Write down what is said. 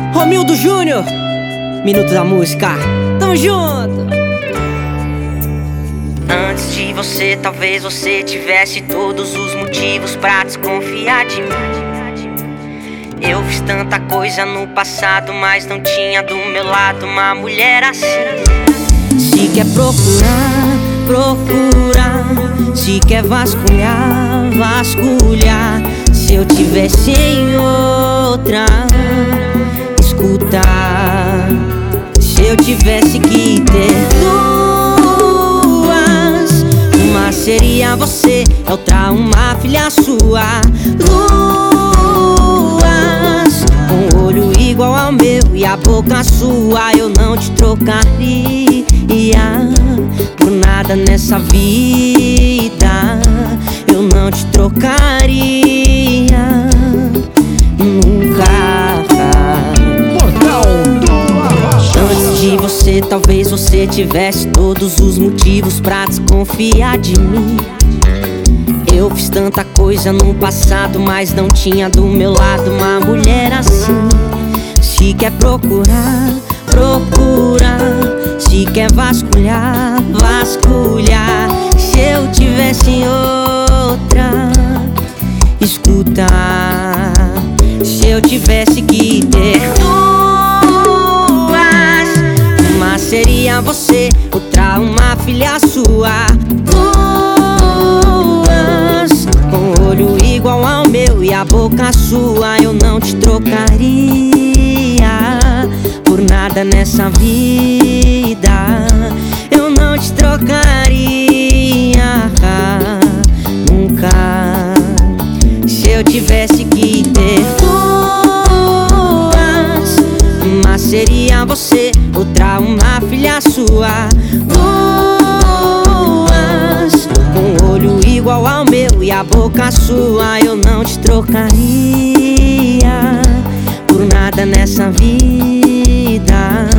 Romildo Júnior, Minuto da Música. Tamo junto. Antes de você, talvez você tivesse todos os motivos pra desconfiar de mim. Eu fiz tanta coisa no passado, mas não tinha do meu lado uma mulher assim. Se quer procurar, procurar. Se quer vasculhar, vasculhar. Se eu tivesse em outra, escutar. Se eu tivesse que ter duas, uma seria você, outra uma filha sua. Duas, com o olho igual ao meu e a boca sua. Eu não te trocaria por nada nessa vida. Eu não te trocaria nunca. Antes de você, talvez você tivesse todos os motivos pra desconfiar de mim. Eu fiz tanta coisa no passado, mas não tinha do meu lado uma mulher assim. Se quer procurar, procurar. Se quer vasculhar, vasculhar. Se eu tivesse em outra, escutar. Se eu tivesse que ter duas, uma seria você, outra uma filha sua. Duas, com o olho igual ao meu e a boca sua. Eu não te trocaria por nada nessa vida. Eu não te trocaria nunca. Se eu tivesse que ter duas, uma seria você, outra uma filha sua. Duas, com o olho igual ao meu e a boca sua. Eu não te trocaria por nada nessa vida.